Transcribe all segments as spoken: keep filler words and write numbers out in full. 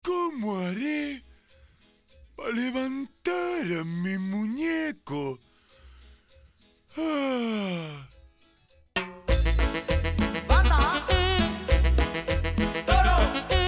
¿Cómo haré para levantar a mi muñeco? Ah. ¡Banda! ¡Toro!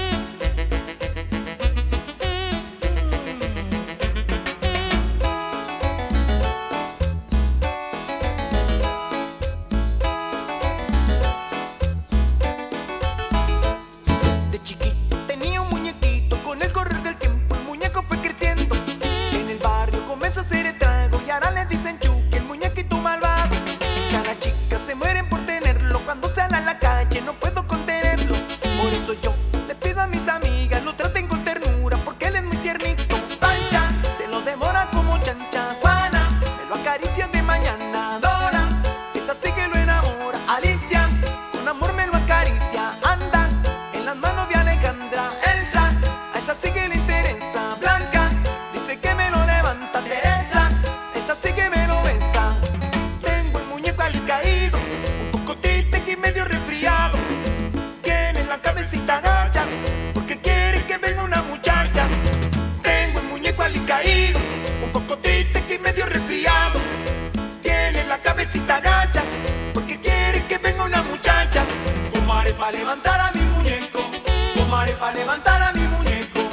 De chiquito tenía un muñequito. Con el correr del tiempo el muñeco fue creciendo. En el barrio comenzó a hacer estrago y ahora le dicen Chucky, el muñequito malvado. Ya las chicas se mueren por tenerlo. Cuando sale a la calle no puedo contenerlo. Por eso yo le pido a mis amigas lo traten con ternura, porque él es muy tiernito. Pancha se lo devora como chancha. Juana me lo acaricia de mañana. Dora, esa sí que lo enamora. Alicia con amor me lo acaricia. Anda en las manos de Alejandra. Elsa, a esa sí que le interesa. Blanca dice que me lo levanta. Teresa, esa sí que me lo besa. Tengo el muñeco alicaído, un poco triste y medio resfriado. Tiene la cabecita gacha, porque quiere que venga una muchacha. Tengo el muñeco alicaído, un poco triste y medio resfriado. Tiene la cabecita gacha, porque quiere que venga una muchacha. ¿Cómo haré para levantar a mi muñeco? ¿Cómo haré para levantar a mi muñeco?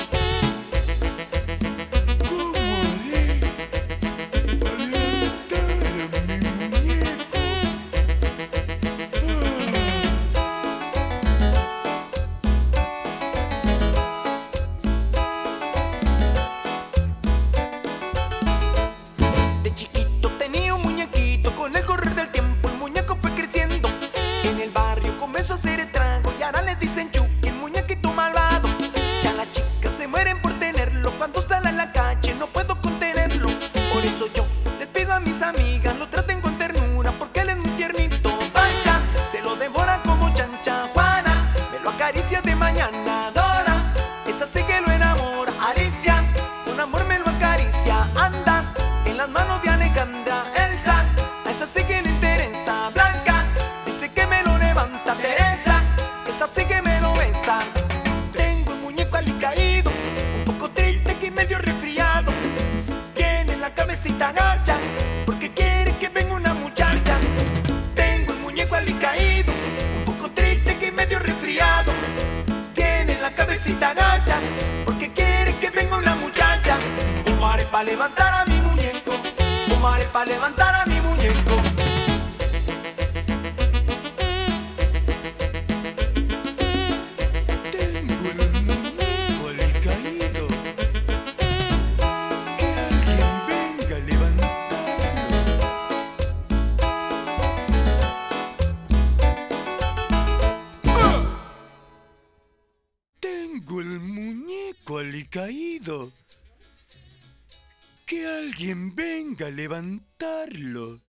¿Cómo haré para levantar a mi muñeco? De chiquito tenía un muñequito. Con el correr del tiempo el muñeco fue creciendo. En el barrio comenzó a hacer estrago y ahora le dicen Chucky, el muñequito malvado. Ya las chicas se mueren por tenerlo. Cuando sale a la calle no puedo contenerlo. Por eso yo les pido a mis amigas lo traten con ternura, porque él es muy tiernito. Pancha se lo devora como chancha. Juana me lo acaricia de mañana. Dora, esa sí que lo enamora. Alicia con amor me lo acaricia. Anda en las manos de Alejandra. Elsa, a esa sí que le interesa. Blanca dice que me lo levanta. Teresa, esa sí que me lo besa. Tengo el muñeco alicaído, un poco triste y medio resfriado. Tiene la cabecita gacha, porque quiere que venga una muchacha. Tengo el muñeco alicaído, un poco triste y medio resfriado. Tiene la cabecita gacha, porque quiere que venga una muchacha. ¿Cómo haré para levantar a mi muñeco? ¿Cómo haré para levantar a mi muñeco? Tengo el muñeco alicaído. Que alguien venga a levantarlo. ¡Ah! Tengo el muñeco alicaído. Que alguien venga a levantarlo.